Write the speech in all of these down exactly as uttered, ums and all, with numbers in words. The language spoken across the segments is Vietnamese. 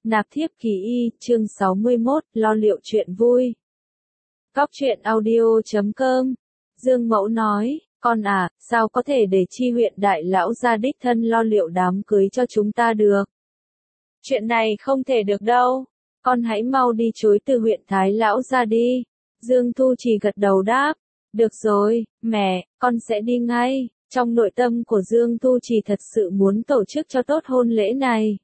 Nạp thiếp kỳ y, chương sáu mươi mốt, lo liệu chuyện vui. Góc truyện audio chấm com. Dương Mẫu nói, con à, sao có thể để Chi huyện đại lão ra đích thân lo liệu đám cưới cho chúng ta được? Chuyện này không thể được đâu. Con hãy mau đi chối từ huyện thái lão ra đi. Dương Thu Trì gật đầu đáp. Được rồi, mẹ, con sẽ đi ngay. Trong nội tâm của Dương Thu Trì thật sự muốn tổ chức cho tốt hôn lễ này.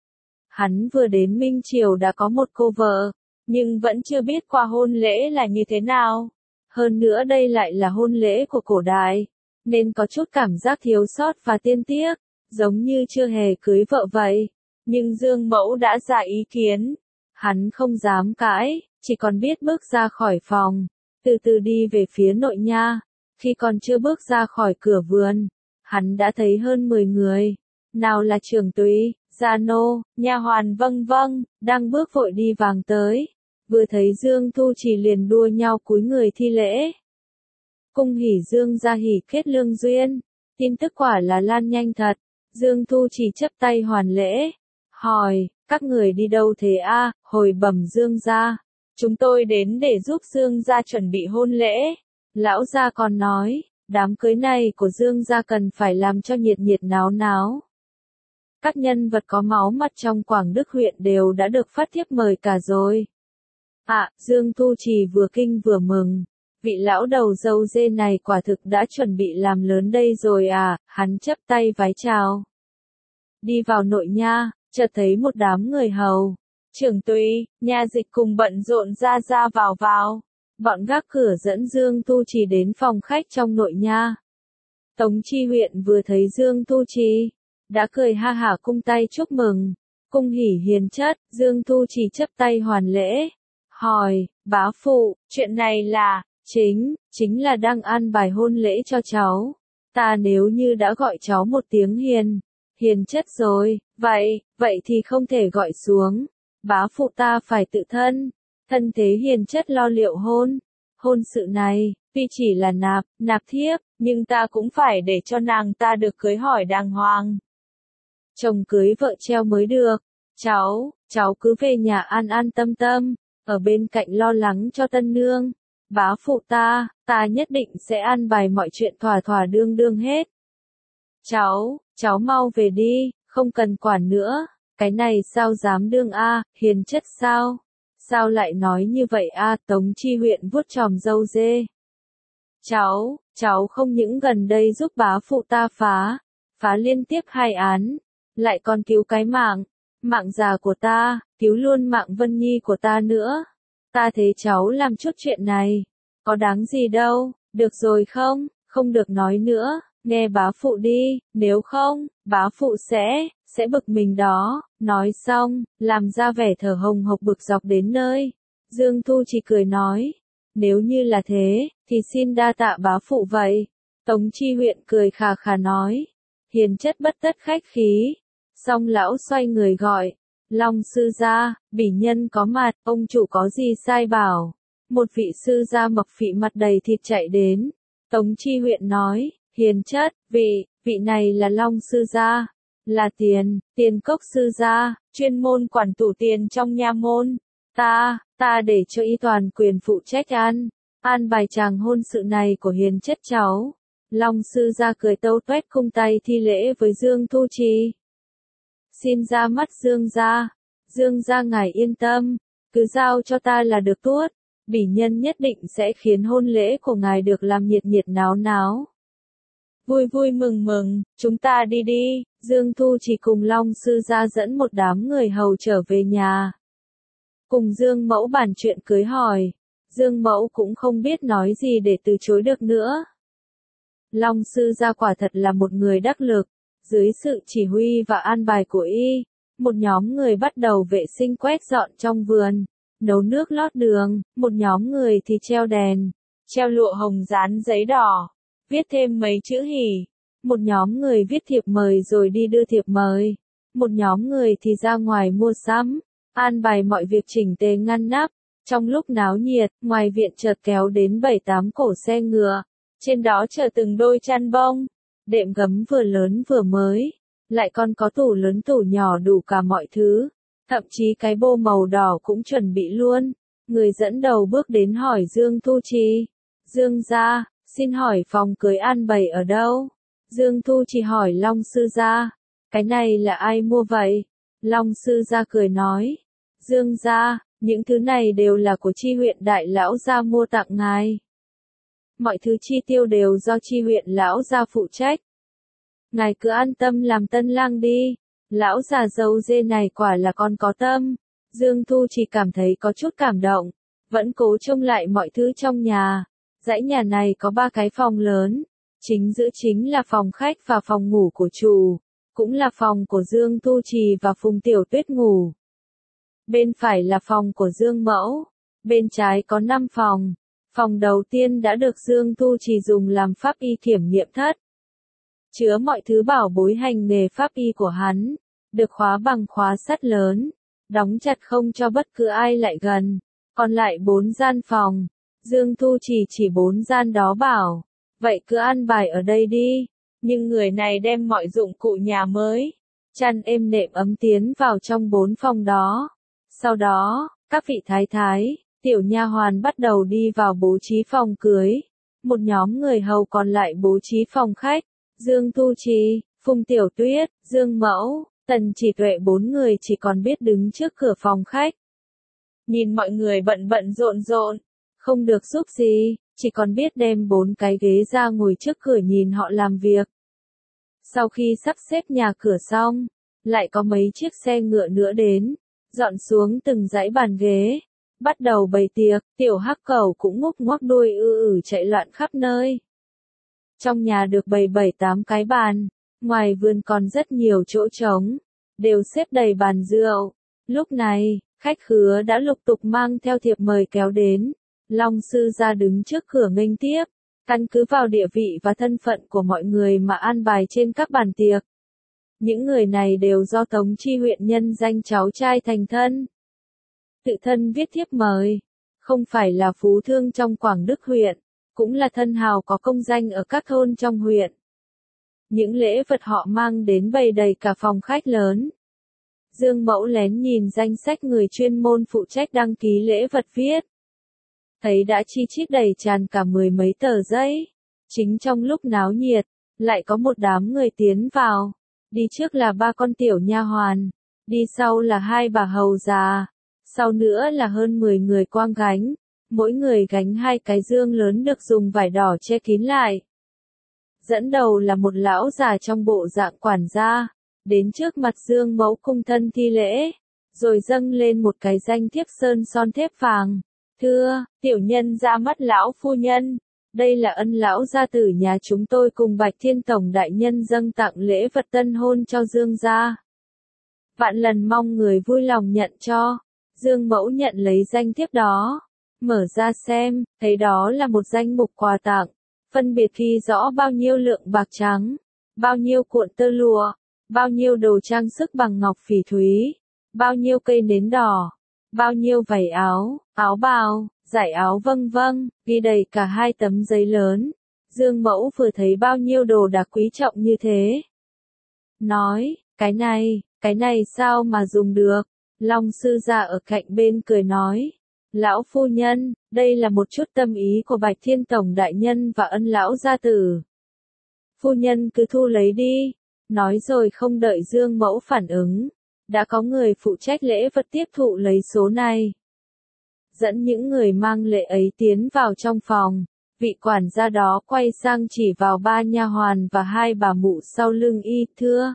Hắn vừa đến Minh Triều đã có một cô vợ, nhưng vẫn chưa biết qua hôn lễ là như thế nào. Hơn nữa đây lại là hôn lễ của cổ đại, nên có chút cảm giác thiếu sót và tiên tiếc, giống như chưa hề cưới vợ vậy. Nhưng Dương Mẫu đã ra ý kiến, hắn không dám cãi, chỉ còn biết bước ra khỏi phòng, từ từ đi về phía nội nha. Khi còn chưa bước ra khỏi cửa vườn, hắn đã thấy hơn mười người, nào là trưởng tùy, gia nô, nha hoàn vâng vâng, đang bước vội đi vàng tới. Vừa thấy Dương Thu Trì liền đua nhau cúi người thi lễ. Cung hỉ Dương gia hỉ kết lương duyên, tin tức quả là lan nhanh thật. Dương Thu Trì chấp tay hoàn lễ, hỏi, các người đi đâu thế a? Hồi bẩm Dương gia, chúng tôi đến để giúp Dương gia chuẩn bị hôn lễ. Lão gia còn nói, đám cưới này của Dương gia cần phải làm cho nhiệt nhiệt náo náo. Các nhân vật có máu mặt trong Quảng Đức huyện đều đã được phát thiếp mời cả rồi. À, Dương Thu Trì vừa kinh vừa mừng. Vị lão đầu dâu dê này quả thực đã chuẩn bị làm lớn đây rồi à, hắn chấp tay vái chào. Đi vào nội nha, chợt thấy một đám người hầu, trưởng tùy, nha dịch cùng bận rộn ra ra vào vào. Bọn gác cửa dẫn Dương Thu Trì đến phòng khách trong nội nha. Tống Chi huyện vừa thấy Dương Thu Trì, đã cười ha hả cung tay chúc mừng. Cung hỉ hiền chất, Dương Thu Trì chấp tay hoàn lễ. Hỏi, bá phụ, chuyện này là, chính, chính là đang an bài hôn lễ cho cháu. Ta nếu như đã gọi cháu một tiếng hiền, hiền chất rồi, vậy, vậy thì không thể gọi xuống. Bá phụ ta phải tự thân, thân thế hiền chất lo liệu hôn. Hôn sự này, tuy chỉ là nạp, nạp thiếp, nhưng ta cũng phải để cho nàng ta được cưới hỏi đàng hoàng. Chồng cưới vợ treo mới được. Cháu, cháu cứ về nhà an an tâm tâm, ở bên cạnh lo lắng cho tân nương. Bá phụ ta, ta nhất định sẽ an bài mọi chuyện thỏa thỏa đương đương hết. Cháu, cháu mau về đi, không cần quản nữa. Cái này sao dám đương a, hiền chất sao? Sao lại nói như vậy a? Tống Chi huyện vuốt chòm râu dê. Cháu, cháu không những gần đây giúp bá phụ ta phá, phá liên tiếp hai án, lại còn cứu cái mạng, mạng già của ta, cứu luôn mạng Vân Nhi của ta nữa. Ta thấy cháu làm chút chuyện này, có đáng gì đâu, được rồi không, không được nói nữa, nghe bá phụ đi, nếu không, bá phụ sẽ, sẽ bực mình đó. Nói xong, làm ra vẻ thở hồng hộc bực dọc đến nơi. Dương Thu chỉ cười nói, nếu như là thế, thì xin đa tạ bá phụ vậy. Tống Chi huyện cười khà khà nói, hiền chất bất tất khách khí. Xong lão xoay người gọi, Long sư gia, bỉ nhân có mặt, ông chủ có gì sai bảo. Một vị sư gia mập phị mặt đầy thịt chạy đến. Tống Chi huyện nói, hiền chất, vị, vị này là Long sư gia, là tiền, tiền cốc sư gia, chuyên môn quản tủ tiền trong nha môn. Ta, ta để cho y toàn quyền phụ trách an, an bài chàng hôn sự này của hiền chất cháu. Long sư gia cười tâu tuét cung tay thi lễ với Dương Thu Trì. Xin ra mắt Dương gia, Dương gia ngài yên tâm, cứ giao cho ta là được tuốt, bỉ nhân nhất định sẽ khiến hôn lễ của ngài được làm nhiệt nhiệt náo náo. Vui vui mừng mừng, chúng ta đi đi. Dương Thu Trì cùng Long sư gia dẫn một đám người hầu trở về nhà. Cùng Dương Mẫu bàn chuyện cưới hỏi, Dương Mẫu cũng không biết nói gì để từ chối được nữa. Long sư gia quả thật là một người đắc lực. Dưới sự chỉ huy và an bài của y, một nhóm người bắt đầu vệ sinh quét dọn trong vườn, nấu nước lót đường, một nhóm người thì treo đèn, treo lụa hồng dán giấy đỏ, viết thêm mấy chữ hỉ, một nhóm người viết thiệp mời rồi đi đưa thiệp mời, một nhóm người thì ra ngoài mua sắm, an bài mọi việc chỉnh tề ngăn nắp. Trong lúc náo nhiệt, ngoài viện chợt kéo đến bảy tám cỗ xe ngựa, trên đó chở từng đôi chăn bông. Đệm gấm vừa lớn vừa mới, lại còn có tủ lớn tủ nhỏ đủ cả mọi thứ. Thậm chí cái bô màu đỏ cũng chuẩn bị luôn. Người dẫn đầu bước đến hỏi Dương Thu Trì. Dương gia, xin hỏi phòng cưới an bày ở đâu? Dương Thu Trì hỏi Long sư gia. Cái này là ai mua vậy? Long sư gia cười nói. Dương gia, những thứ này đều là của chi huyện đại lão gia mua tặng ngài. Mọi thứ chi tiêu đều do chi huyện lão gia phụ trách. Ngài cứ an tâm làm tân lang đi. Lão già dâu dê này quả là con có tâm. Dương Thu chỉ cảm thấy có chút cảm động. Vẫn cố trông lại mọi thứ trong nhà. Dãy nhà này có ba cái phòng lớn. Chính giữa chính là phòng khách và phòng ngủ của chủ. Cũng là phòng của Dương Thu Trì và Phùng Tiểu Tuyết ngủ. Bên phải là phòng của Dương Mẫu. Bên trái có năm phòng. Phòng đầu tiên đã được Dương Thu Trì dùng làm pháp y kiểm nghiệm thất. Chứa mọi thứ bảo bối hành nghề pháp y của hắn. Được khóa bằng khóa sắt lớn. Đóng chặt không cho bất cứ ai lại gần. Còn lại bốn gian phòng. Dương Thu Trì chỉ bốn gian đó bảo. Vậy cứ an bài ở đây đi. Nhưng người này đem mọi dụng cụ nhà mới. Chăn êm nệm ấm tiến vào trong bốn phòng đó. Sau đó, các vị thái thái, tiểu nha hoàn bắt đầu đi vào bố trí phòng cưới. Một nhóm người hầu còn lại bố trí phòng khách. Dương Thu Trì, Phùng Tiểu Tuyết, Dương Mẫu, Tần Chỉ Tuệ bốn người chỉ còn biết đứng trước cửa phòng khách. Nhìn mọi người bận bận rộn rộn, không được giúp gì, chỉ còn biết đem bốn cái ghế ra ngồi trước cửa nhìn họ làm việc. Sau khi sắp xếp nhà cửa xong, lại có mấy chiếc xe ngựa nữa đến, dọn xuống từng dãy bàn ghế, bắt đầu bày tiệc, tiểu hắc cẩu cũng ngúc ngoác đuôi ư ử chạy loạn khắp nơi. Trong nhà được bày bảy tám cái bàn, ngoài vườn còn rất nhiều chỗ trống, đều xếp đầy bàn rượu. Lúc này, khách khứa đã lục tục mang theo thiệp mời kéo đến. Long sư gia đứng trước cửa nghênh tiếp, căn cứ vào địa vị và thân phận của mọi người mà an bài trên các bàn tiệc. Những người này đều do Tống Chi huyện nhân danh cháu trai thành thân. Tự thân viết thiếp mời, không phải là phú thương trong Quảng Đức huyện, cũng là thân hào có công danh ở các thôn trong huyện. Những lễ vật họ mang đến bày đầy cả phòng khách lớn. Dương Mẫu lén nhìn danh sách người chuyên môn phụ trách đăng ký lễ vật viết. Thấy đã chi chít đầy tràn cả mười mấy tờ giấy. Chính trong lúc náo nhiệt, lại có một đám người tiến vào. Đi trước là ba con tiểu nha hoàn, đi sau là hai bà hầu già, sau nữa là hơn mười người quang gánh, mỗi người gánh hai cái dương lớn được dùng vải đỏ che kín lại. Dẫn đầu là một lão già trong bộ dạng quản gia, đến trước mặt Dương Mẫu cung thân thi lễ, rồi dâng lên một cái danh thiếp sơn son thép vàng. Thưa, tiểu nhân ra mắt lão phu nhân, đây là ân lão gia tử nhà chúng tôi cùng Bạch Thiên Tổng đại nhân dâng tặng lễ vật tân hôn cho Dương gia. Vạn lần mong người vui lòng nhận cho. Dương Mẫu nhận lấy danh thiếp đó, mở ra xem, thấy đó là một danh mục quà tặng, phân biệt ghi rõ bao nhiêu lượng bạc trắng, bao nhiêu cuộn tơ lụa, bao nhiêu đồ trang sức bằng ngọc phỉ thúy, bao nhiêu cây nến đỏ, bao nhiêu vải áo, áo bào, giải áo vâng vâng, ghi đầy cả hai tấm giấy lớn. Dương Mẫu vừa thấy bao nhiêu đồ đạc quý trọng như thế. Nói, cái này, cái này sao mà dùng được? Long sư gia ở cạnh bên cười nói. Lão phu nhân, đây là một chút tâm ý của Bạch Thiên Tổng đại nhân và ân lão gia tử. Phu nhân cứ thu lấy đi. Nói rồi không đợi Dương Mẫu phản ứng. Đã có người phụ trách lễ vật tiếp thụ lấy số này. Dẫn những người mang lễ ấy tiến vào trong phòng. Vị quản gia đó quay sang chỉ vào ba nha hoàn và hai bà mụ sau lưng y, thưa.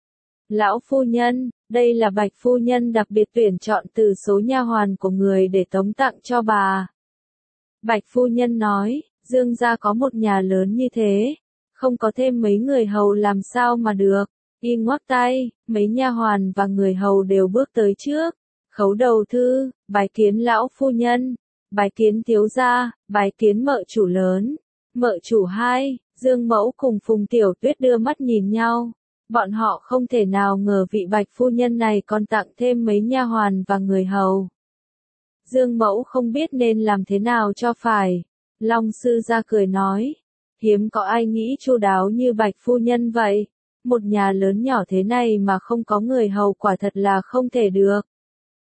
Lão phu nhân, đây là Bạch phu nhân đặc biệt tuyển chọn từ số nha hoàn của người để tống tặng cho bà. Bạch phu nhân nói, Dương gia có một nhà lớn như thế, không có thêm mấy người hầu làm sao mà được. Y ngoắc tay, mấy nha hoàn và người hầu đều bước tới trước. Khấu đầu thư, bái kiến lão phu nhân, bái kiến thiếu gia, bái kiến mợ chủ lớn, mợ chủ hai. Dương Mẫu cùng Phùng Tiểu Tuyết đưa mắt nhìn nhau. Bọn họ không thể nào ngờ vị Bạch phu nhân này còn tặng thêm mấy nha hoàn và người hầu. Dương Mẫu không biết nên làm thế nào cho phải. Long sư gia cười nói, hiếm có ai nghĩ chu đáo như Bạch phu nhân vậy. Một nhà lớn nhỏ thế này mà không có người hầu quả thật là không thể được.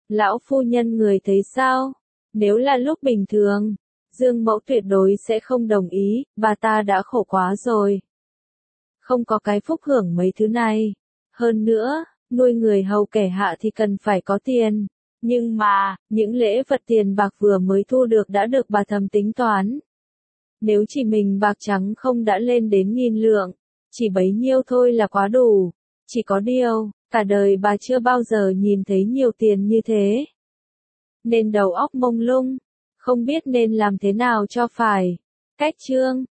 Lão phu nhân người thấy sao? Nếu là lúc bình thường, Dương Mẫu tuyệt đối sẽ không đồng ý, bà ta đã khổ quá rồi. Không có cái phúc hưởng mấy thứ này. Hơn nữa, nuôi người hầu kẻ hạ thì cần phải có tiền. Nhưng mà, những lễ vật tiền bạc vừa mới thu được đã được bà thầm tính toán. Nếu chỉ mình bạc trắng không đã lên đến nghìn lượng, chỉ bấy nhiêu thôi là quá đủ. Chỉ có điều, cả đời bà chưa bao giờ nhìn thấy nhiều tiền như thế. Nên đầu óc mông lung, không biết nên làm thế nào cho phải. Cách chương